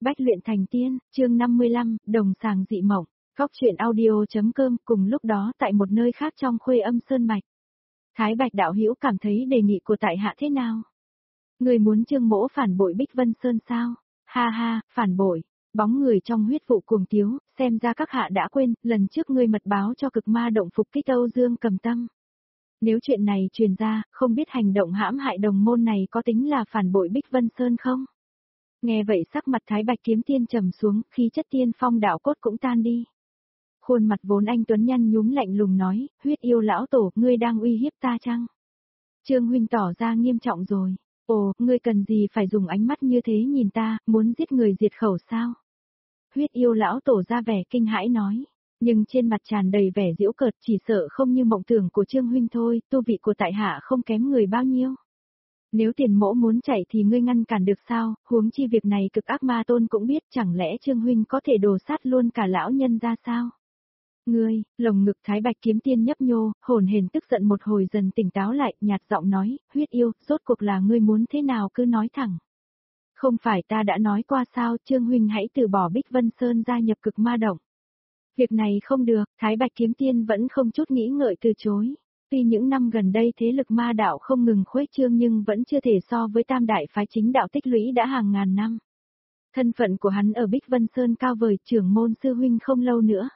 Bách luyện thành tiên, chương 55, đồng sàng dị mộng, Góc truyện audio.com. Cùng lúc đó tại một nơi khác trong Khuê Âm Sơn Mạch. Thái Bạch đạo hữu cảm thấy đề nghị của tại hạ thế nào? Người muốn Trương Mỗ phản bội Bích Vân Sơn sao? Ha ha, phản bội. Bóng người trong huyết vụ cuồng tiếu, xem ra các hạ đã quên, lần trước ngươi mật báo cho cực ma động phục kích Âu Dương Cầm Tâm. Nếu chuyện này truyền ra, không biết hành động hãm hại đồng môn này có tính là phản bội Bích Vân Sơn không? Nghe vậy sắc mặt Thái Bạch kiếm tiên trầm xuống, khí chất tiên phong đạo cốt cũng tan đi. Khuôn mặt vốn anh tuấn nhăn nhúm lạnh lùng nói, huyết yêu lão tổ, ngươi đang uy hiếp ta chăng? Trương huynh tỏ ra nghiêm trọng rồi. Ồ, ngươi cần gì phải dùng ánh mắt như thế nhìn ta, muốn giết người diệt khẩu sao? Huyết yêu lão tổ ra vẻ kinh hãi nói, nhưng trên mặt tràn đầy vẻ giễu cợt, chỉ sợ không như mộng tưởng của Trương huynh thôi, tu vị của tại hạ không kém người bao nhiêu. Nếu Tiền Mỗ muốn chạy thì ngươi ngăn cản được sao, huống chi việc này cực ác ma tôn cũng biết, chẳng lẽ Trương huynh có thể đổ sát luôn cả lão nhân ra sao? Ngươi, lồng ngực Thái Bạch kiếm tiên nhấp nhô, hồn hển tức giận một hồi dần tỉnh táo lại, nhạt giọng nói, huyết yêu, rốt cuộc là ngươi muốn thế nào cứ nói thẳng. Không phải ta đã nói qua sao, Trương huynh hãy từ bỏ Bích Vân Sơn gia nhập cực ma động. Việc này không được, Thái Bạch kiếm tiên vẫn không chút nghĩ ngợi từ chối. Tuy những năm gần đây thế lực ma đạo không ngừng khuếch trương nhưng vẫn chưa thể so với tam đại phái chính đạo tích lũy đã hàng ngàn năm. Thân phận của hắn ở Bích Vân Sơn cao vời, trưởng môn sư huynh không lâu nữa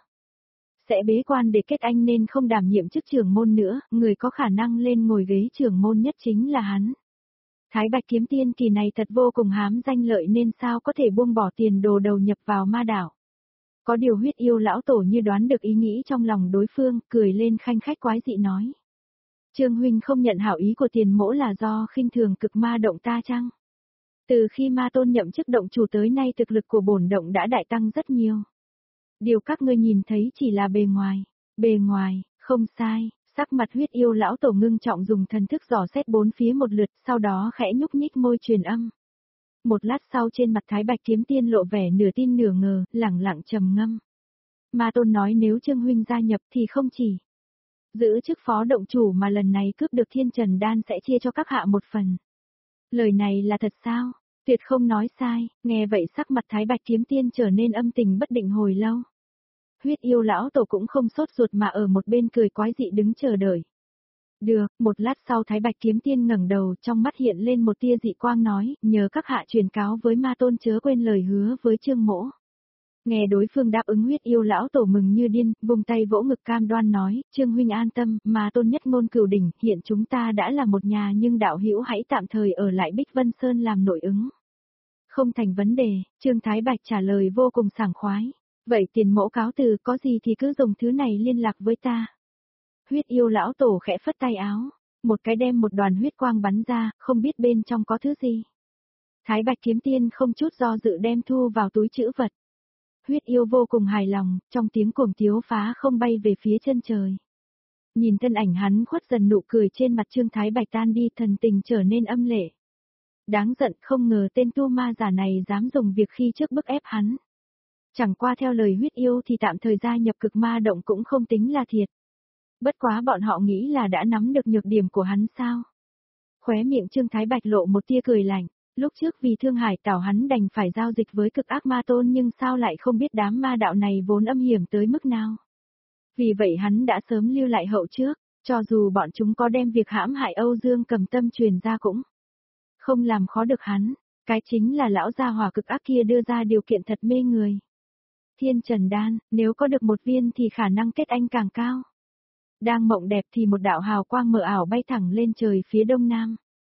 sẽ bế quan để kết anh nên không đảm nhiệm chức trưởng môn nữa, người có khả năng lên ngồi ghế trưởng môn nhất chính là hắn. Thái Bạch kiếm tiên kỳ này thật vô cùng hám danh lợi nên sao có thể buông bỏ tiền đồ đầu nhập vào ma đạo. Có điều huyết yêu lão tổ như đoán được ý nghĩ trong lòng đối phương, cười lên khanh khách quái dị nói. Trương huynh không nhận hảo ý của Tiền Mỗ là do khinh thường cực ma động ta chăng? Từ khi ma tôn nhậm chức động chủ tới nay thực lực của bổn động đã đại tăng rất nhiều. Điều các ngươi nhìn thấy chỉ là bề ngoài, không sai, sắc mặt huyết yêu lão tổ ngưng trọng dùng thần thức dò xét bốn phía một lượt, sau đó khẽ nhúc nhích môi truyền âm. Một lát sau trên mặt Thái Bạch kiếm tiên lộ vẻ nửa tin nửa ngờ, lẳng lặng trầm ngâm. Ma tôn nói nếu Trương huynh gia nhập thì không chỉ giữ chức phó động chủ mà lần này cướp được Thiên Trần Đan sẽ chia cho các hạ một phần. Lời này là thật sao? Tuyệt không nói sai, nghe vậy sắc mặt Thái Bạch kiếm tiên trở nên âm tình bất định hồi lâu. Huyết yêu lão tổ cũng không sốt ruột mà ở một bên cười quái dị đứng chờ đợi. Được, một lát sau Thái Bạch kiếm tiên ngẩng đầu, trong mắt hiện lên một tia dị quang nói, nhờ các hạ truyền cáo với ma tôn chớ quên lời hứa với Trương Mỗ. Nghe đối phương đáp ứng huyết yêu lão tổ mừng như điên, vùng tay vỗ ngực cam đoan nói, Trương huynh an tâm, mà tôn nhất ngôn cửu đỉnh, hiện chúng ta đã là một nhà nhưng đạo hữu hãy tạm thời ở lại Bích Vân Sơn làm nội ứng. Không thành vấn đề, Trương Thái Bạch trả lời vô cùng sảng khoái. Vậy Tiền Mỗ cáo từ, có gì thì cứ dùng thứ này liên lạc với ta. Huyết yêu lão tổ khẽ phất tay áo, một cái đem một đoàn huyết quang bắn ra, không biết bên trong có thứ gì. Thái Bạch kiếm tiên không chút do dự đem thu vào túi trữ vật. Huyết yêu vô cùng hài lòng, trong tiếng cuồng tiếu phá không bay về phía chân trời. Nhìn thân ảnh hắn khuất dần nụ cười trên mặt Trương Thái Bạch tan đi, thần tình trở nên âm lệ. Đáng giận, không ngờ tên tu ma giả này dám dùng việc khi trước bức ép hắn. Chẳng qua theo lời huyết yêu thì tạm thời gia nhập cực ma động cũng không tính là thiệt. Bất quá bọn họ nghĩ là đã nắm được nhược điểm của hắn sao? Khóe miệng Trương Thái Bạch lộ một tia cười lạnh. Lúc trước vì thương hải tảo hắn đành phải giao dịch với cực ác ma tôn nhưng sao lại không biết đám ma đạo này vốn âm hiểm tới mức nào. Vì vậy hắn đã sớm lưu lại hậu trước, cho dù bọn chúng có đem việc hãm hại Âu Dương Cầm Tâm truyền ra cũng không làm khó được hắn. Cái chính là lão gia hỏa cực ác kia đưa ra điều kiện thật mê người. Thiên Trần Đan, nếu có được một viên thì khả năng kết anh càng cao. Đang mộng đẹp thì một đạo hào quang mờ ảo bay thẳng lên trời phía đông nam.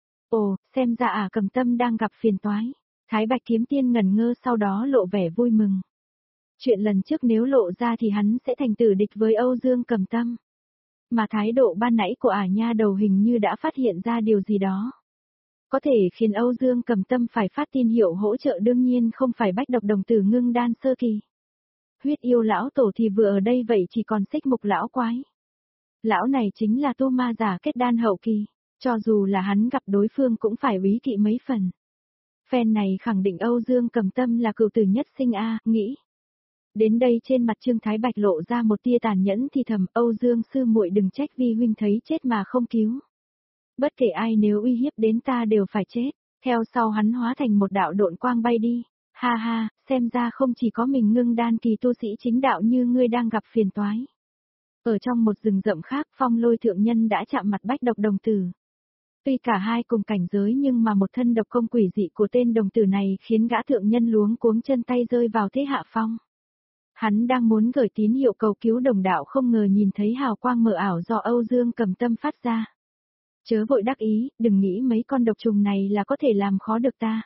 Ồ, xem ra Cầm Tâm đang gặp phiền toái. Thái Bạch kiếm tiên ngẩn ngơ sau đó lộ vẻ vui mừng. Chuyện lần trước nếu lộ ra thì hắn sẽ thành tử địch với Âu Dương Cầm Tâm. Mà thái độ ban nãy của nha đầu hình như đã phát hiện ra điều gì đó. Có thể khiến Âu Dương Cầm Tâm phải phát tin hiệu hỗ trợ, đương nhiên không phải Bách Độc đồng tử ngưng đan sơ kỳ. Huyết yêu lão tổ thì vừa ở đây vậy chỉ còn Xích Mục lão quái. Lão này chính là tu ma giả kết đan hậu kỳ. Cho dù là hắn gặp đối phương cũng phải úy kỵ mấy phần. Phen này khẳng định Âu Dương Cầm Tâm là cựu tử nhất sinh nghĩ. Đến đây trên mặt Trương Thái Bạch lộ ra một tia tàn nhẫn thì thầm, Âu Dương sư muội đừng trách vi huynh thấy chết mà không cứu. Bất kể ai nếu uy hiếp đến ta đều phải chết. Theo sau hắn hóa thành một đạo độn quang bay đi. Ha ha, xem ra không chỉ có mình ngưng đan kỳ tu sĩ chính đạo như ngươi đang gặp phiền toái. Ở trong một rừng rậm khác, Phong Lôi thượng nhân đã chạm mặt Bách Độc đồng tử. Tuy cả hai cùng cảnh giới nhưng mà một thân độc công quỷ dị của tên đồng tử này khiến gã thượng nhân luống cuống chân tay rơi vào thế hạ phong. Hắn đang muốn gửi tín hiệu cầu cứu đồng đạo không ngờ nhìn thấy hào quang mờ ảo do Âu Dương Cầm Tâm phát ra. Chớ vội đắc ý, đừng nghĩ mấy con độc trùng này là có thể làm khó được ta.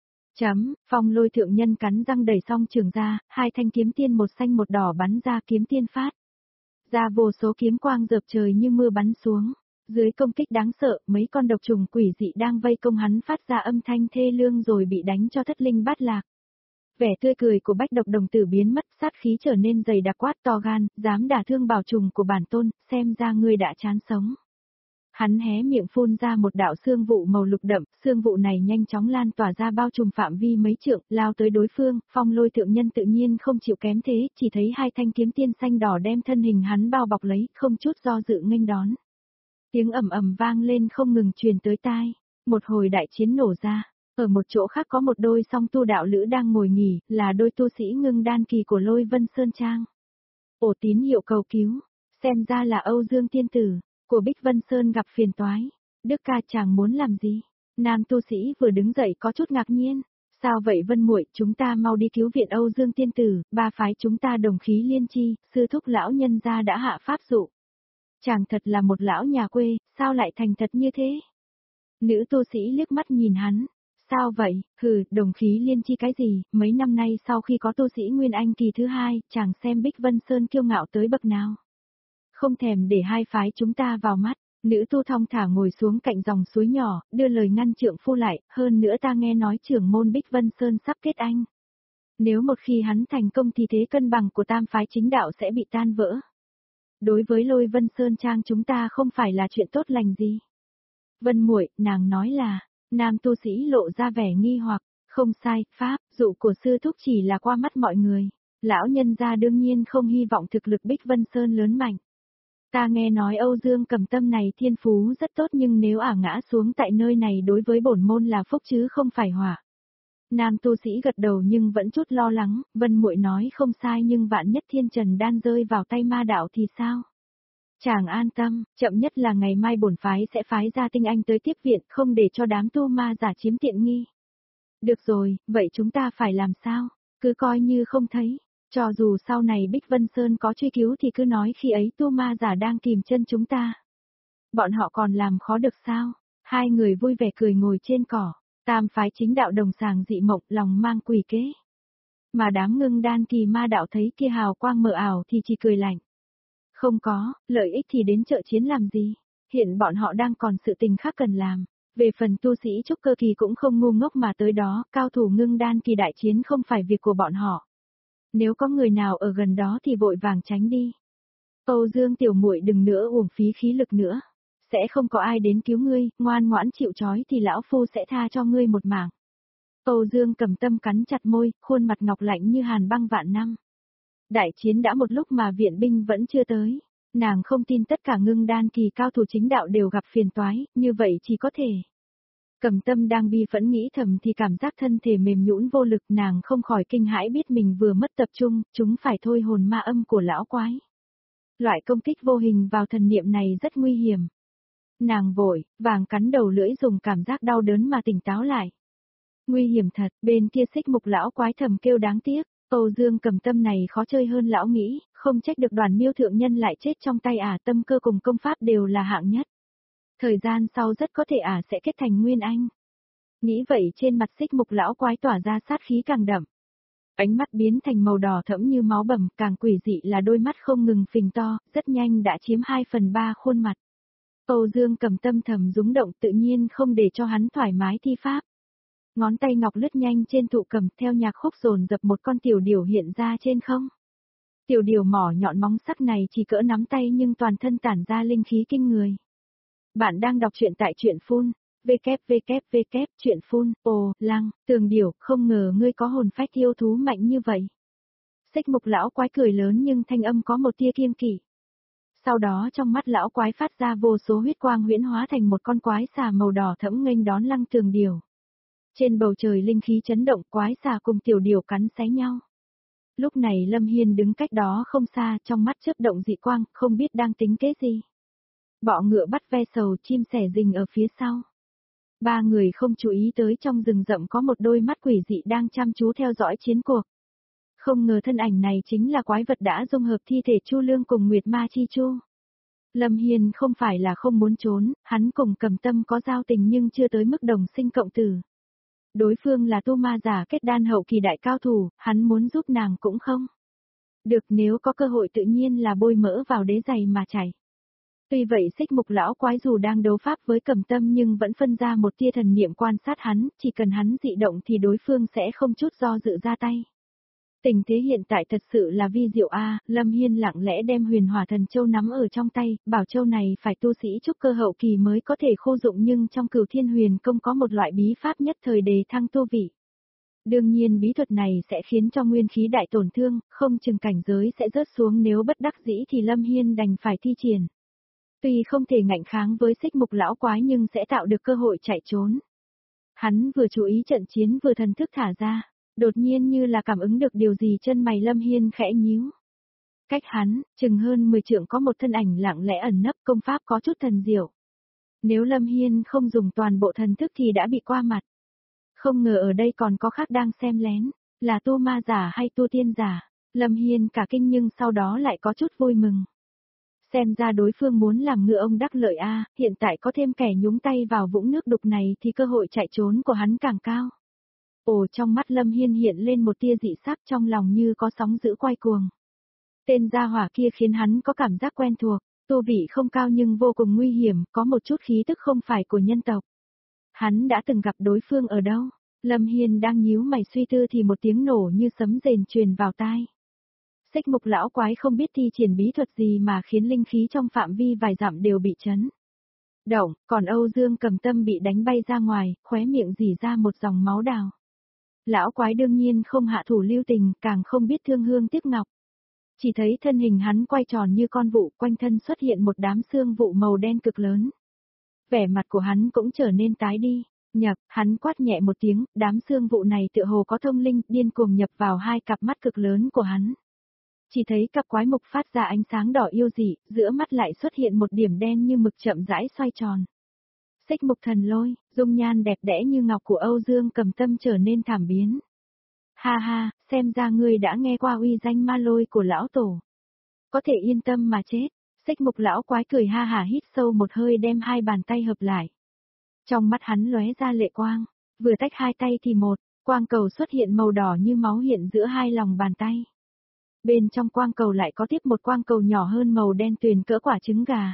Phong Lôi thượng nhân cắn răng đẩy xong trường ra, hai thanh kiếm tiên một xanh một đỏ bắn ra kiếm tiên phát. Ra vô số kiếm quang dợp trời như mưa bắn xuống. Dưới công kích đáng sợ, mấy con độc trùng quỷ dị đang vây công hắn phát ra âm thanh thê lương rồi bị đánh cho thất linh bát lạc. Vẻ tươi cười của Bách Độc đồng tử biến mất, sát khí trở nên dày đặc quát to gan, dám đả thương bảo trùng của bản tôn, xem ra ngươi đã chán sống. Hắn hé miệng phun ra một đạo xương vụ màu lục đậm, xương vụ này nhanh chóng lan tỏa ra bao trùm phạm vi mấy trượng, lao tới đối phương, Phong Lôi thượng nhân tự nhiên không chịu kém thế, chỉ thấy hai thanh kiếm tiên xanh đỏ đem thân hình hắn bao bọc lấy, không chút do dự nghênh đón. Tiếng ầm ầm vang lên không ngừng truyền tới tai, một hồi đại chiến nổ ra. Ở một chỗ khác có một đôi song tu đạo lữ đang ngồi nghỉ, là đôi tu sĩ ngưng đan kỳ của Lôi Vân Sơn Trang. Ổ tín hiệu cầu cứu, xem ra là Âu Dương tiên tử, của Bích Vân Sơn gặp phiền toái. Đức ca chàng muốn làm gì? Nam tu sĩ vừa đứng dậy có chút ngạc nhiên. Sao vậy Vân muội, chúng ta mau đi cứu viện Âu Dương tiên tử, ba phái chúng ta đồng khí liên chi, sư thúc lão nhân gia đã hạ pháp dụ. Chàng thật là một lão nhà quê, sao lại thành thật như thế? Nữ tu sĩ liếc mắt nhìn hắn. Sao vậy, đồng khí liên chi cái gì, mấy năm nay sau khi có tu sĩ Nguyên Anh kỳ thứ hai, chàng xem Bích Vân Sơn kiêu ngạo tới bậc nào. Không thèm để hai phái chúng ta vào mắt, nữ tu thong thả ngồi xuống cạnh dòng suối nhỏ, đưa lời ngăn trượng phu lại, hơn nữa ta nghe nói trưởng môn Bích Vân Sơn sắp kết anh. Nếu một khi hắn thành công thì thế cân bằng của tam phái chính đạo sẽ bị tan vỡ. Đối với Lôi Vân Sơn Trang chúng ta không phải là chuyện tốt lành gì. Vân muội, nàng nói là, nam tu sĩ lộ ra vẻ nghi hoặc, không sai, pháp, dụ của sư thúc chỉ là qua mắt mọi người. Lão nhân gia đương nhiên không hy vọng thực lực Bích Vân Sơn lớn mạnh. Ta nghe nói Âu Dương Cầm Tâm này thiên phú rất tốt nhưng nếu ngã xuống tại nơi này đối với bổn môn là phúc chứ không phải họa. Nam tu sĩ gật đầu nhưng vẫn chút lo lắng, Vân muội nói không sai nhưng vạn nhất thiên trần đan rơi vào tay ma đạo thì sao? Chàng an tâm, chậm nhất là ngày mai bổn phái sẽ phái ra tinh anh tới tiếp viện, không để cho đám tu ma giả chiếm tiện nghi. Được rồi, vậy chúng ta phải làm sao? Cứ coi như không thấy. Cho dù sau này Bích Vân Sơn có truy cứu thì cứ nói khi ấy tu ma giả đang kìm chân chúng ta. Bọn họ còn làm khó được sao? Hai người vui vẻ cười ngồi trên cỏ. Tam phái chính đạo đồng sàng dị mộng lòng mang quỷ kế. Mà đám ngưng đan kỳ ma đạo thấy kia hào quang mờ ảo thì chỉ cười lạnh. Không có, lợi ích thì đến chợ chiến làm gì? Hiện bọn họ đang còn sự tình khác cần làm. Về phần tu sĩ trúc cơ kỳ cũng không ngu ngốc mà tới đó, cao thủ ngưng đan kỳ đại chiến không phải việc của bọn họ. Nếu có người nào ở gần đó thì vội vàng tránh đi. Âu Dương tiểu muội đừng nữa uổng phí khí lực nữa. Sẽ không có ai đến cứu ngươi, ngoan ngoãn chịu trói thì lão phu sẽ tha cho ngươi một mạng. Âu Dương Cầm Tâm cắn chặt môi, khuôn mặt ngọc lạnh như hàn băng vạn năm. Đại chiến đã một lúc mà viện binh vẫn chưa tới. Nàng không tin tất cả ngưng đan kỳ cao thủ chính đạo đều gặp phiền toái, như vậy chỉ có thể. Cầm Tâm đang bi phẫn nghĩ thầm thì cảm giác thân thể mềm nhũn vô lực, nàng không khỏi kinh hãi biết mình vừa mất tập trung, chúng phải thôi hồn ma âm của lão quái. Loại công kích vô hình vào thần niệm này rất nguy hiểm. Nàng vội, vàng cắn đầu lưỡi dùng cảm giác đau đớn mà tỉnh táo lại. Nguy hiểm thật, bên kia xích mục lão quái thầm kêu đáng tiếc, Âu Dương Cầm Tâm này khó chơi hơn lão nghĩ, không trách được Đoàn Miêu thượng nhân lại chết trong tay tâm cơ cùng công pháp đều là hạng nhất. Thời gian sau rất có thể sẽ kết thành nguyên anh. Nghĩ vậy trên mặt xích mục lão quái tỏa ra sát khí càng đậm. Ánh mắt biến thành màu đỏ thẫm như máu bầm, càng quỷ dị là đôi mắt không ngừng phình to, rất nhanh đã chiếm 2/3 khuôn mặt. Âu Dương Cầm Tâm thầm rúng động tự nhiên không để cho hắn thoải mái thi pháp. Ngón tay ngọc lướt nhanh trên thụ cầm theo nhạc khúc dồn dập một con tiểu điểu hiện ra trên không. Tiểu điểu mỏ nhọn móng sắc này chỉ cỡ nắm tay nhưng toàn thân tản ra linh khí kinh người. Bạn đang đọc truyện tại truyện phun, www, truyện phun, lăng, tường điểu, không ngờ ngươi có hồn phách yêu thú mạnh như vậy. Xích mục lão quái cười lớn nhưng thanh âm có một tia kiêng kỵ. Sau đó trong mắt lão quái phát ra vô số huyết quang huyễn hóa thành một con quái xà màu đỏ thẫm nghênh đón lăng tường điểu. Trên bầu trời linh khí chấn động, quái xà cùng tiểu điểu cắn xé nhau. Lúc này Lâm Hiên đứng cách đó không xa, trong mắt chớp động dị quang, không biết đang tính kế gì. Bọ ngựa bắt ve sầu, chim sẻ rình ở phía sau. Ba người không chú ý tới trong rừng rậm có một đôi mắt quỷ dị đang chăm chú theo dõi chiến cuộc. Không ngờ thân ảnh này chính là quái vật đã dung hợp thi thể Chu Lương cùng Nguyệt Ma Chi Chu. Lâm Hiên không phải là không muốn trốn, hắn cùng Cầm Tâm có giao tình nhưng chưa tới mức đồng sinh cộng tử. Đối phương là tu ma giả kết đan hậu kỳ đại cao thủ, hắn muốn giúp nàng cũng không. Được, nếu có cơ hội tự nhiên là bôi mỡ vào đế giày mà chảy. Tuy vậy Xích Mục lão quái dù đang đấu pháp với Cầm Tâm nhưng vẫn phân ra một tia thần niệm quan sát hắn, chỉ cần hắn dị động thì đối phương sẽ không chút do dự ra tay. Tình thế hiện tại thật sự là vi diệu a. Lâm Hiên lặng lẽ đem Huyền Hỏa Thần Châu nắm ở trong tay, bảo châu này phải tu sĩ trúc cơ hậu kỳ mới có thể khô dụng nhưng trong Cửu Thiên Huyền Công có một loại bí pháp nhất thời đề thăng tu vị. Đương nhiên bí thuật này sẽ khiến cho nguyên khí đại tổn thương, không chừng cảnh giới sẽ rớt xuống, nếu bất đắc dĩ thì Lâm Hiên đành phải thi triển. Tuy không thể ngạnh kháng với Xích Mục lão quái nhưng sẽ tạo được cơ hội chạy trốn. Hắn vừa chú ý trận chiến vừa thần thức thả ra. Đột nhiên như là cảm ứng được điều gì, chân mày Lâm Hiên khẽ nhíu. Cách hắn, chừng hơn 10 trượng có một thân ảnh lặng lẽ ẩn nấp, công pháp có chút thần diệu. Nếu Lâm Hiên không dùng toàn bộ thần thức thì đã bị qua mặt. Không ngờ ở đây còn có khác đang xem lén, là tu ma giả hay tu tiên giả. Lâm Hiên cả kinh nhưng sau đó lại có chút vui mừng. Xem ra đối phương muốn làm ngựa ông đắc lợi a, hiện tại có thêm kẻ nhúng tay vào vũng nước đục này thì cơ hội chạy trốn của hắn càng cao. Ồ, trong mắt Lâm Hiên hiện lên một tia dị sắc, trong lòng như có sóng dữ quay cuồng. Tên gia hỏa kia khiến hắn có cảm giác quen thuộc, tu vị không cao nhưng vô cùng nguy hiểm, có một chút khí tức không phải của nhân tộc. Hắn đã từng gặp đối phương ở đâu? Lâm Hiên đang nhíu mày suy tư thì một tiếng nổ như sấm rền truyền vào tai. Xích Mục lão quái không biết thi triển bí thuật gì mà khiến linh khí trong phạm vi vài dặm đều bị chấn động, còn Âu Dương Cầm Tâm bị đánh bay ra ngoài, khóe miệng rỉ ra một dòng máu đào. Lão quái đương nhiên không hạ thủ lưu tình, càng không biết thương hương tiếc ngọc. Chỉ thấy thân hình hắn quay tròn như con vụ, quanh thân xuất hiện một đám xương vụ màu đen cực lớn. Vẻ mặt của hắn cũng trở nên tái đi, nhập, hắn quát nhẹ một tiếng, đám xương vụ này tựa hồ có thông linh, điên cuồng nhập vào hai cặp mắt cực lớn của hắn. Chỉ thấy cặp quái mục phát ra ánh sáng đỏ yêu dị, giữa mắt lại xuất hiện một điểm đen như mực chậm rãi xoay tròn. Xích Mục Thần Lôi, dung nhan đẹp đẽ như ngọc của Âu Dương Cầm Tâm trở nên thảm biến. Ha ha, xem ra ngươi đã nghe qua uy danh ma lôi của lão tổ. Có thể yên tâm mà chết. Xích Mục lão quái cười ha hả hít sâu một hơi đem hai bàn tay hợp lại. Trong mắt hắn lóe ra lệ quang, vừa tách hai tay thì một quang cầu xuất hiện màu đỏ như máu hiện giữa hai lòng bàn tay. Bên trong quang cầu lại có tiếp một quang cầu nhỏ hơn màu đen tuyền cỡ quả trứng gà.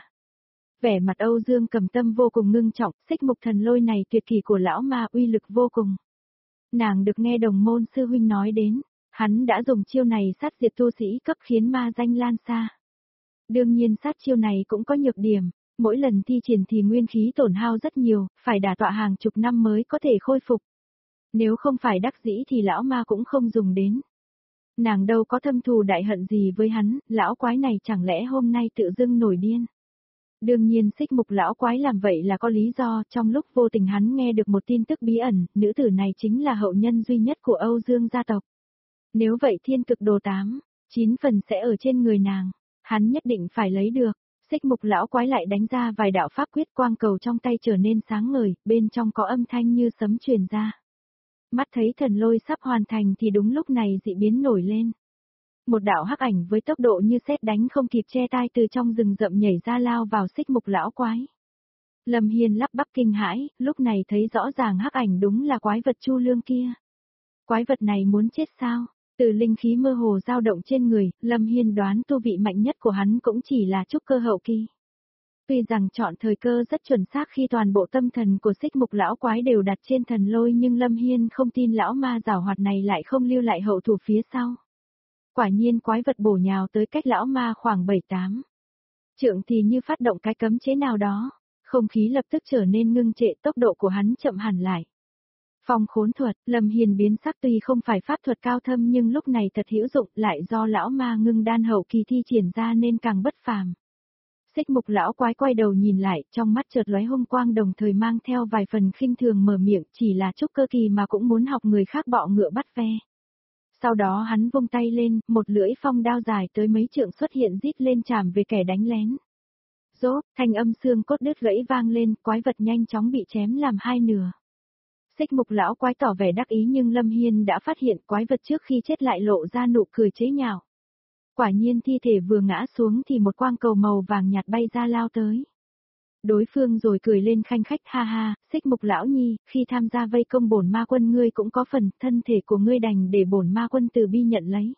Vẻ mặt Âu Dương Cầm Tâm vô cùng ngưng trọng, Xích Mục Thần Lôi này tuyệt kỳ của lão ma uy lực vô cùng. Nàng được nghe đồng môn sư huynh nói đến, hắn đã dùng chiêu này sát diệt tu sĩ cấp khiến ma danh lan xa. Đương nhiên sát chiêu này cũng có nhược điểm, mỗi lần thi triển thì nguyên khí tổn hao rất nhiều, phải đả tọa hàng chục năm mới có thể khôi phục. Nếu không phải đắc dĩ thì lão ma cũng không dùng đến. Nàng đâu có thâm thù đại hận gì với hắn, lão quái này chẳng lẽ hôm nay tự dưng nổi điên. Đương nhiên Xích Mục lão quái làm vậy là có lý do, trong lúc vô tình hắn nghe được một tin tức bí ẩn, nữ tử này chính là hậu nhân duy nhất của Âu Dương gia tộc. Nếu vậy thiên cực đồ 9 phần sẽ ở trên người nàng, hắn nhất định phải lấy được. Xích Mục lão quái lại đánh ra vài đạo pháp quyết, quang cầu trong tay trở nên sáng ngời, bên trong có âm thanh như sấm truyền ra. Mắt thấy thần lôi sắp hoàn thành thì đúng lúc này dị biến nổi lên. Một đạo hắc ảnh với tốc độ như sét đánh không kịp che tai từ trong rừng rậm nhảy ra lao vào Xích Mục lão quái. Lâm Hiên lắp bắp kinh hãi, lúc này thấy rõ ràng hắc ảnh đúng là quái vật Chu Lương kia. Quái vật này muốn chết sao? Từ linh khí mơ hồ dao động trên người, Lâm Hiên đoán tu vị mạnh nhất của hắn cũng chỉ là trúc cơ hậu kỳ. Tuy rằng chọn thời cơ rất chuẩn xác khi toàn bộ tâm thần của Xích Mục lão quái đều đặt trên thần lôi, nhưng Lâm Hiên không tin lão ma giảo hoạt này lại không lưu lại hậu thủ phía sau. Quả nhiên quái vật bổ nhào tới cách lão ma khoảng 7-8 trượng thì như phát động cái cấm chế nào đó, không khí lập tức trở nên ngưng trệ, tốc độ của hắn chậm hẳn lại. Phong khốn thuật, Lâm Hiên biến sắc, tuy không phải pháp thuật cao thâm nhưng lúc này thật hữu dụng, lại do lão ma ngưng đan hậu kỳ thi triển ra nên càng bất phàm. Xích mục lão quái quay đầu nhìn lại, trong mắt chợt lóe hung quang đồng thời mang theo vài phần khinh thường mở miệng, chỉ là trúc cơ kỳ mà cũng muốn học người khác bọ ngựa bắt ve. Sau đó hắn vung tay lên, một lưỡi phong đao dài tới mấy trượng xuất hiện rít lên chạm về kẻ đánh lén. Rốt, thanh âm xương cốt đứt gãy vang lên, quái vật nhanh chóng bị chém làm hai nửa. Xích mục lão quái tỏ vẻ đắc ý nhưng Lâm Hiên đã phát hiện quái vật trước khi chết lại lộ ra nụ cười chế nhạo. Quả nhiên thi thể vừa ngã xuống thì một quang cầu màu vàng nhạt bay ra lao tới. Đối phương rồi cười lên khanh khách ha ha, xích mục lão nhi, khi tham gia vây công bổn ma quân ngươi cũng có phần, thân thể của ngươi đành để bổn ma quân từ bi nhận lấy.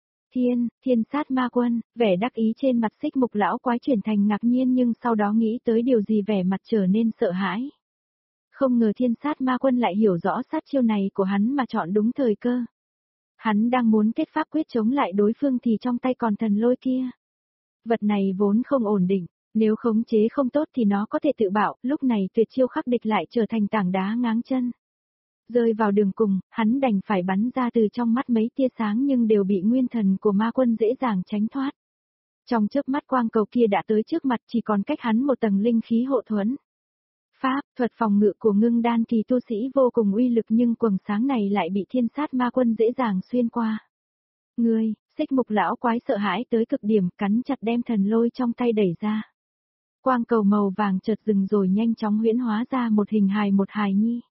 Thiên sát ma quân, vẻ đắc ý trên mặt xích mục lão quái chuyển thành ngạc nhiên nhưng sau đó nghĩ tới điều gì vẻ mặt trở nên sợ hãi. Không ngờ thiên sát ma quân lại hiểu rõ sát chiêu này của hắn mà chọn đúng thời cơ. Hắn đang muốn kết pháp quyết chống lại đối phương thì trong tay còn thần lôi kia. Vật này vốn không ổn định, nếu khống chế không tốt thì nó có thể tự bạo, lúc này tuyệt chiêu khắc địch lại trở thành tảng đá ngáng chân. Rơi vào đường cùng, hắn đành phải bắn ra từ trong mắt mấy tia sáng nhưng đều bị nguyên thần của ma quân dễ dàng tránh thoát. Trong chớp mắt quang cầu kia đã tới trước mặt chỉ còn cách hắn một tầng linh khí hộ thuẫn. Pháp, thuật phòng ngự của ngưng đan kỳ tu sĩ vô cùng uy lực nhưng quầng sáng này lại bị thiên sát ma quân dễ dàng xuyên qua. Ngươi, xích mục lão quái sợ hãi tới cực điểm cắn chặt đem thần lôi trong tay đẩy ra. Quang cầu màu vàng chợt dừng rồi nhanh chóng huyễn hóa ra một hình hài một hài nhi.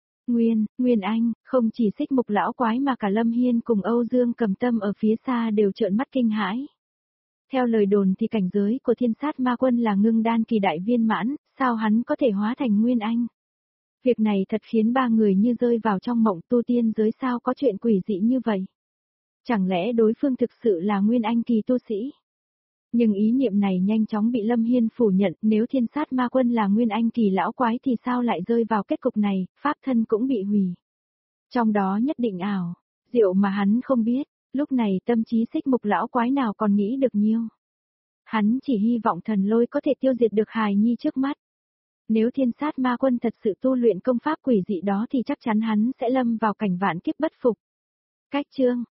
Nguyên Anh, không chỉ xích mục lão quái mà cả Lâm Hiên cùng Âu Dương Cầm Tâm ở phía xa đều trợn mắt kinh hãi. Theo lời đồn thì cảnh giới của thiên sát ma quân là ngưng đan kỳ đại viên mãn, sao hắn có thể hóa thành Nguyên Anh? Việc này thật khiến ba người như rơi vào trong mộng tu tiên giới sao có chuyện quỷ dị như vậy? Chẳng lẽ đối phương thực sự là Nguyên Anh kỳ tu sĩ? Nhưng ý niệm này nhanh chóng bị Lâm Hiên phủ nhận, nếu thiên sát ma quân là Nguyên Anh kỳ lão quái thì sao lại rơi vào kết cục này, pháp thân cũng bị hủy. Trong đó nhất định ảo, diệu mà hắn không biết, lúc này tâm trí xích mục lão quái nào còn nghĩ được nhiêu. Hắn chỉ hy vọng thần lôi có thể tiêu diệt được hài nhi trước mắt. Nếu thiên sát ma quân thật sự tu luyện công pháp quỷ dị đó thì chắc chắn hắn sẽ lâm vào cảnh vạn kiếp bất phục. Cách chương